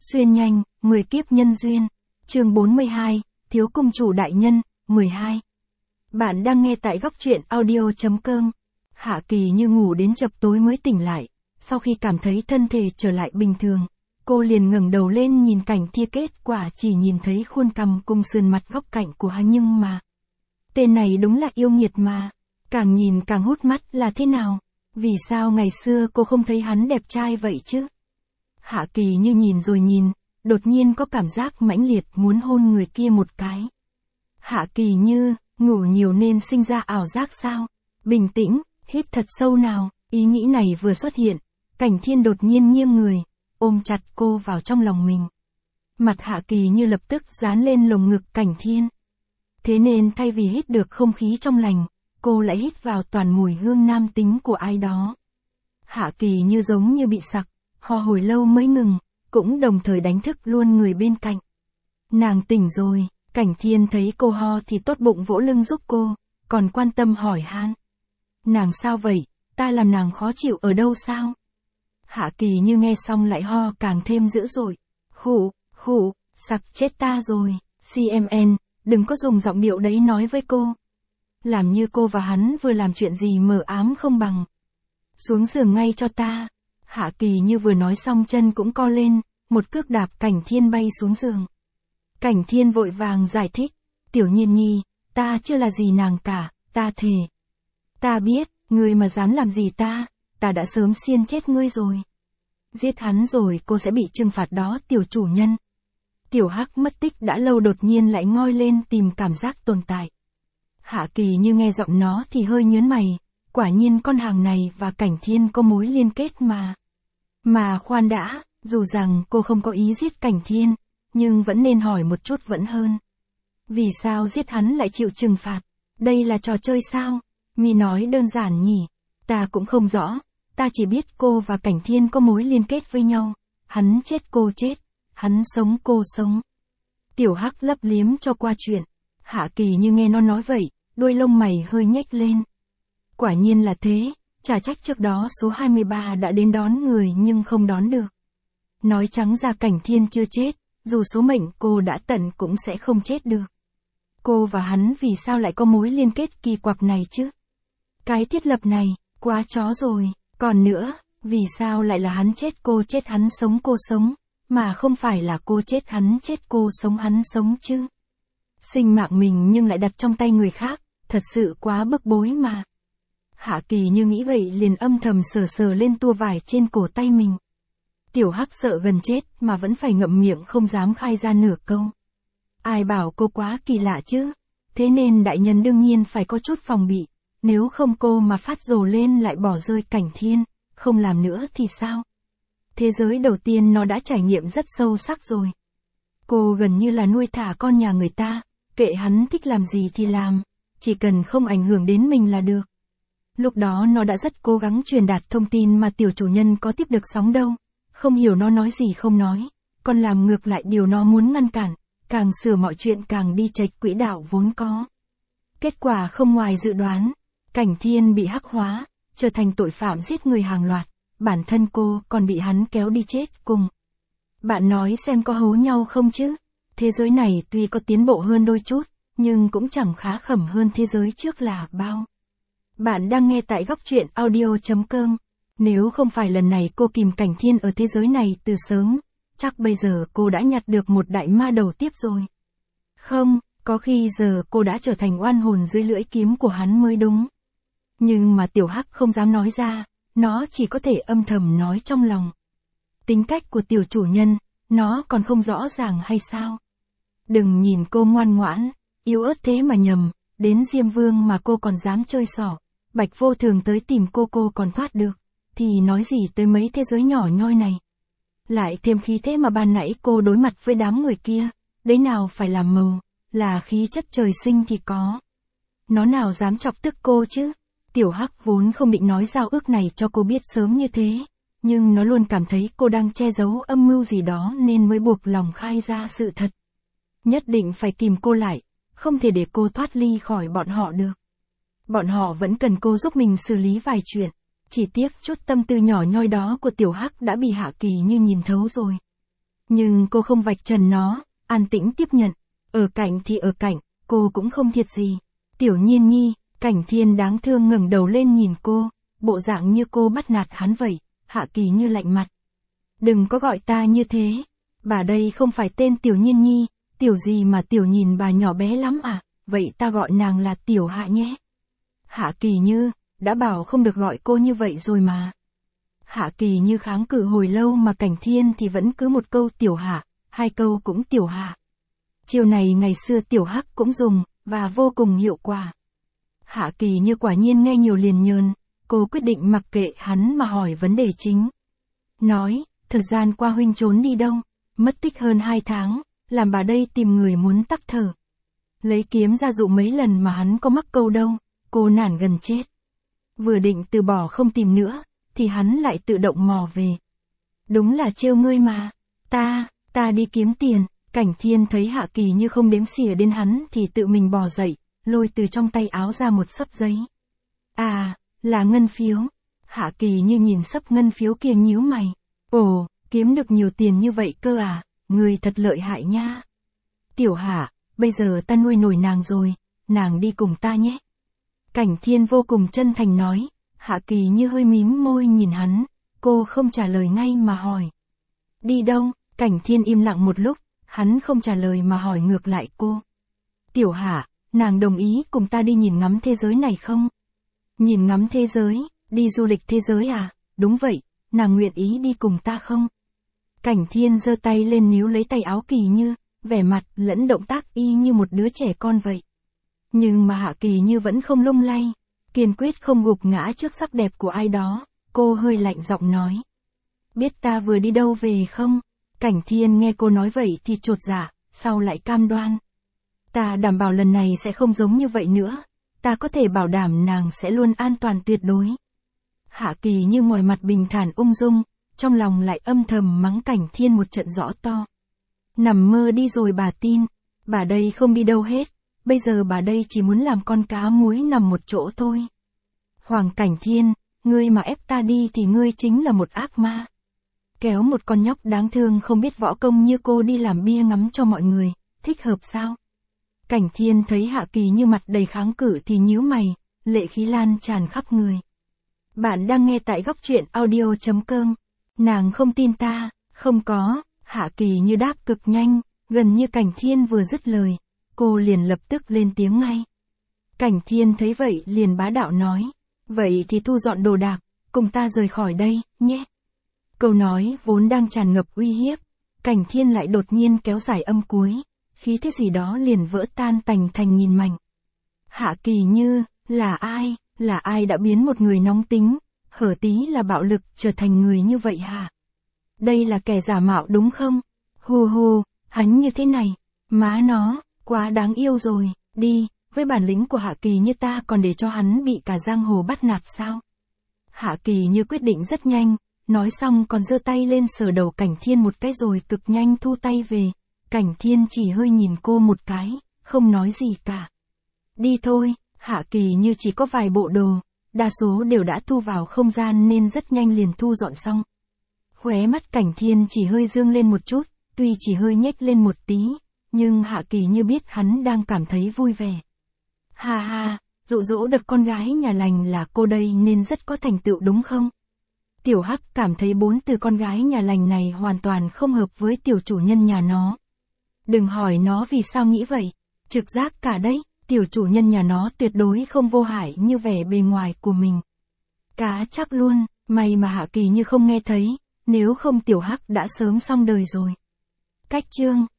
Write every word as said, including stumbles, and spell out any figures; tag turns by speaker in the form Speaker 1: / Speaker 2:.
Speaker 1: Xuyên nhanh, mười kiếp nhân duyên. Chương bốn mươi hai, Thiếu cung chủ đại nhân, mười hai. Bạn đang nghe tại góc truyện audio chấm com. Hạ Kỳ Như ngủ đến chập tối mới tỉnh lại, sau khi cảm thấy thân thể trở lại bình thường, cô liền ngẩng đầu lên nhìn cảnh Thiên, kết quả chỉ nhìn thấy khuôn cằm cùng sườn mặt góc cạnh của hắn, nhưng mà tên này đúng là yêu nghiệt mà, càng nhìn càng hút mắt là thế nào? Vì sao ngày xưa cô không thấy hắn đẹp trai vậy chứ? Hạ Kỳ Như nhìn rồi nhìn, đột nhiên có cảm giác mãnh liệt muốn hôn người kia một cái. Hạ Kỳ Như, ngủ nhiều nên sinh ra ảo giác sao? Bình tĩnh, hít thật sâu nào. Ý nghĩ này vừa xuất hiện, Cảnh Thiên đột nhiên nghiêng người, ôm chặt cô vào trong lòng mình. Mặt Hạ Kỳ Như lập tức dán lên lồng ngực Cảnh Thiên. Thế nên thay vì hít được không khí trong lành, cô lại hít vào toàn mùi hương nam tính của ai đó. Hạ Kỳ Như giống như bị sặc, ho hồi lâu mới ngừng, cũng đồng thời đánh thức luôn người bên cạnh. Nàng tỉnh rồi. Cảnh Thiên thấy cô ho thì tốt bụng vỗ lưng giúp cô, còn quan tâm hỏi han. Nàng sao vậy, ta làm nàng khó chịu ở đâu sao? Hạ Kỳ Như nghe xong lại ho càng thêm dữ dội. Khụ, khụ, sặc chết ta rồi. xê em en, đừng có dùng giọng điệu đấy nói với cô. Làm như cô và hắn vừa làm chuyện gì mờ ám không bằng. Xuống giường ngay cho ta. Hạ Kỳ Như vừa nói xong chân cũng co lên, một cước đạp Cảnh Thiên bay xuống giường. Cảnh Thiên vội vàng giải thích, Tiểu Nhiên Nhi, ta chưa là gì nàng cả, ta thề. Ta biết, ngươi mà dám làm gì ta, ta đã sớm xiên chết ngươi rồi. Giết hắn rồi cô sẽ bị trừng phạt đó tiểu chủ nhân. Tiểu Hắc mất tích đã lâu đột nhiên lại ngoi lên tìm cảm giác tồn tại. Hạ Kỳ Như nghe giọng nó thì hơi nhớn mày, quả nhiên con hàng này và Cảnh Thiên có mối liên kết mà. Mà khoan đã, dù rằng cô không có ý giết Cảnh Thiên, nhưng vẫn nên hỏi một chút vẫn hơn. Vì sao giết hắn lại chịu trừng phạt? Đây là trò chơi sao? Mi nói đơn giản nhỉ? Ta cũng không rõ, ta chỉ biết cô và Cảnh Thiên có mối liên kết với nhau. Hắn chết cô chết, hắn sống cô sống. Tiểu Hắc lấp liếm cho qua chuyện. Hạ Kỳ Như nghe nó nói vậy, đuôi lông mày hơi nhếch lên. Quả nhiên là thế, chả trách trước đó số hai mươi ba đã đến đón người nhưng không đón được. Nói trắng ra Cảnh Thiên chưa chết, dù số mệnh cô đã tận cũng sẽ không chết được. Cô và hắn vì sao lại có mối liên kết kỳ quặc này chứ? Cái thiết lập này, quá chó rồi. Còn nữa, vì sao lại là hắn chết cô chết hắn sống cô sống, mà không phải là cô chết hắn chết cô sống hắn sống chứ? Sinh mạng mình nhưng lại đặt trong tay người khác, thật sự quá bức bối mà. Hạ Kỳ Như nghĩ vậy liền âm thầm sờ sờ lên tua vải trên cổ tay mình. Tiểu Hắc sợ gần chết mà vẫn phải ngậm miệng không dám khai ra nửa câu. Ai bảo cô quá kỳ lạ chứ? Thế nên đại nhân đương nhiên phải có chút phòng bị, nếu không cô mà phát rồ lên lại bỏ rơi Cảnh Thiên, không làm nữa thì sao? Thế giới đầu tiên nó đã trải nghiệm rất sâu sắc rồi. Cô gần như là nuôi thả con nhà người ta, kệ hắn thích làm gì thì làm, chỉ cần không ảnh hưởng đến mình là được. Lúc đó nó đã rất cố gắng truyền đạt thông tin mà tiểu chủ nhân có tiếp được sóng đâu. Không hiểu nó nói gì không nói, còn làm ngược lại điều nó muốn ngăn cản, càng sửa mọi chuyện càng đi chệch quỹ đạo vốn có. Kết quả không ngoài dự đoán, Cảnh Thiên bị hắc hóa, trở thành tội phạm giết người hàng loạt, bản thân cô còn bị hắn kéo đi chết cùng. Bạn nói xem có hố nhau không chứ? Thế giới này tuy có tiến bộ hơn đôi chút, nhưng cũng chẳng khá khẩm hơn thế giới trước là bao. Bạn đang nghe tại góc truyện audio chấm com. Nếu không phải lần này cô kìm Cảnh Thiên ở thế giới này từ sớm, chắc bây giờ cô đã nhặt được một đại ma đầu tiếp rồi. Không, có khi giờ cô đã trở thành oan hồn dưới lưỡi kiếm của hắn mới đúng. Nhưng mà Tiểu Hắc không dám nói ra, nó chỉ có thể âm thầm nói trong lòng. Tính cách của tiểu chủ nhân, nó còn không rõ ràng hay sao? Đừng nhìn cô ngoan ngoãn, yếu ớt thế mà nhầm, đến Diêm Vương mà cô còn dám chơi xỏ, Bạch Vô Thường tới tìm cô cô còn thoát được. Thì nói gì tới mấy thế giới nhỏ nhoi này. Lại thêm khí thế mà ban nãy cô đối mặt với đám người kia, đấy nào phải làm màu, là khí chất trời sinh thì có. Nó nào dám chọc tức cô chứ? Tiểu Hắc vốn không định nói giao ước này cho cô biết sớm như thế, nhưng nó luôn cảm thấy cô đang che giấu âm mưu gì đó nên mới buộc lòng khai ra sự thật. Nhất định phải kìm cô lại, không thể để cô thoát ly khỏi bọn họ được. Bọn họ vẫn cần cô giúp mình xử lý vài chuyện. Chỉ tiếc chút tâm tư nhỏ nhoi đó của Tiểu Hắc đã bị Hạ Kỳ Như nhìn thấu rồi. Nhưng cô không vạch trần nó, an tĩnh tiếp nhận. Ở cạnh thì ở cạnh, cô cũng không thiệt gì. Tiểu Nhiên Nhi, Cảnh Thiên đáng thương ngẩng đầu lên nhìn cô, bộ dạng như cô bắt nạt hắn vậy. Hạ Kỳ Như lạnh mặt. Đừng có gọi ta như thế. Bà đây không phải tên Tiểu Nhiên Nhi, Tiểu gì mà Tiểu nhìn bà nhỏ bé lắm à, vậy ta gọi nàng là Tiểu Hạ nhé. Hạ Kỳ Như, đã bảo không được gọi cô như vậy rồi mà. Hạ Kỳ Như kháng cự hồi lâu mà Cảnh Thiên thì vẫn cứ một câu Tiểu Hạ, hai câu cũng Tiểu Hạ. Chiêu này ngày xưa Tiểu Hắc cũng dùng, và vô cùng hiệu quả. Hạ Kỳ Như quả nhiên nghe nhiều liền nhờn, cô quyết định mặc kệ hắn mà hỏi vấn đề chính. Nói, thời gian qua huynh trốn đi đâu, mất tích hơn hai tháng, làm bà đây tìm người muốn tắc thở. Lấy kiếm ra dụ mấy lần mà hắn có mắc câu đâu, cô nản gần chết. Vừa định từ bỏ không tìm nữa, thì hắn lại tự động mò về. Đúng là trêu ngươi mà, ta, ta đi kiếm tiền. Cảnh Thiên thấy Hạ Kỳ Như không đếm xỉa đến hắn thì tự mình bò dậy, lôi từ trong tay áo ra một xấp giấy. À, là ngân phiếu. Hạ Kỳ Như nhìn xấp ngân phiếu kia nhíu mày. Ồ, kiếm được nhiều tiền như vậy cơ à, người thật lợi hại nha. Tiểu Hạ, bây giờ ta nuôi nổi nàng rồi, nàng đi cùng ta nhé. Cảnh Thiên vô cùng chân thành nói. Hạ Kỳ Như hơi mím môi nhìn hắn, cô không trả lời ngay mà hỏi. Đi đâu? Cảnh Thiên im lặng một lúc, hắn không trả lời mà hỏi ngược lại cô. Tiểu Hạ, nàng đồng ý cùng ta đi nhìn ngắm thế giới này không? Nhìn ngắm thế giới, đi du lịch thế giới à? Đúng vậy, nàng nguyện ý đi cùng ta không? Cảnh Thiên giơ tay lên níu lấy tay áo Kỳ Như, vẻ mặt lẫn động tác y như một đứa trẻ con vậy. Nhưng mà Hạ Kỳ Như vẫn không lung lay, kiên quyết không gục ngã trước sắc đẹp của ai đó, cô hơi lạnh giọng nói. Biết ta vừa đi đâu về không? Cảnh Thiên nghe cô nói vậy thì chột dạ, sau lại cam đoan. Ta đảm bảo lần này sẽ không giống như vậy nữa, ta có thể bảo đảm nàng sẽ luôn an toàn tuyệt đối. Hạ Kỳ Như ngoài mặt bình thản ung dung, trong lòng lại âm thầm mắng Cảnh Thiên một trận rõ to. Nằm mơ đi rồi bà tin, bà đây không đi đâu hết, bây giờ bà đây chỉ muốn làm con cá muối nằm một chỗ thôi. Hoàng Cảnh Thiên, ngươi mà ép ta đi thì ngươi chính là một ác ma. Kéo một con nhóc đáng thương không biết võ công như cô đi làm bia ngắm cho mọi người, thích hợp sao? Cảnh Thiên thấy Hạ Kỳ Như mặt đầy kháng cự thì nhíu mày, lệ khí lan tràn khắp người. Bạn đang nghe tại góc truyện audio chấm com. Nàng không tin ta, không có, Hạ Kỳ Như đáp cực nhanh, gần như Cảnh Thiên vừa dứt lời, cô liền lập tức lên tiếng ngay. Cảnh Thiên thấy vậy liền bá đạo nói, vậy thì thu dọn đồ đạc, cùng ta rời khỏi đây, nhé. Câu nói vốn đang tràn ngập uy hiếp, Cảnh Thiên lại đột nhiên kéo dài âm cuối, khí thế gì đó liền vỡ tan tành thành nghìn mảnh. Hạ Kỳ Như, là ai, là ai đã biến một người nóng tính, hở tí là bạo lực trở thành người như vậy hả? Đây là kẻ giả mạo đúng không? Hù hù, hắn như thế này, má nó, quá đáng yêu rồi, đi, với bản lĩnh của Hạ Kỳ Như ta còn để cho hắn bị cả giang hồ bắt nạt sao? Hạ Kỳ Như quyết định rất nhanh, nói xong còn giơ tay lên sờ đầu Cảnh Thiên một cái rồi cực nhanh thu tay về. Cảnh Thiên chỉ hơi nhìn cô một cái, không nói gì cả. Đi thôi, Hạ Kỳ Như chỉ có vài bộ đồ, đa số đều đã thu vào không gian nên rất nhanh liền thu dọn xong. Khóe mắt Cảnh Thiên chỉ hơi dương lên một chút, tuy chỉ hơi nhếch lên một tí, nhưng Hạ Kỳ Như biết hắn đang cảm thấy vui vẻ. Ha ha, dụ dỗ được con gái nhà lành là cô đây nên rất có thành tựu đúng không? Tiểu Hắc cảm thấy bốn từ con gái nhà lành này hoàn toàn không hợp với tiểu chủ nhân nhà nó. Đừng hỏi nó vì sao nghĩ vậy, trực giác cả đấy, tiểu chủ nhân nhà nó tuyệt đối không vô hại như vẻ bề ngoài của mình. Cá chắc luôn, may mà Hạ Kỳ Như không nghe thấy, nếu không tiểu Hắc đã sớm xong đời rồi. Cách chương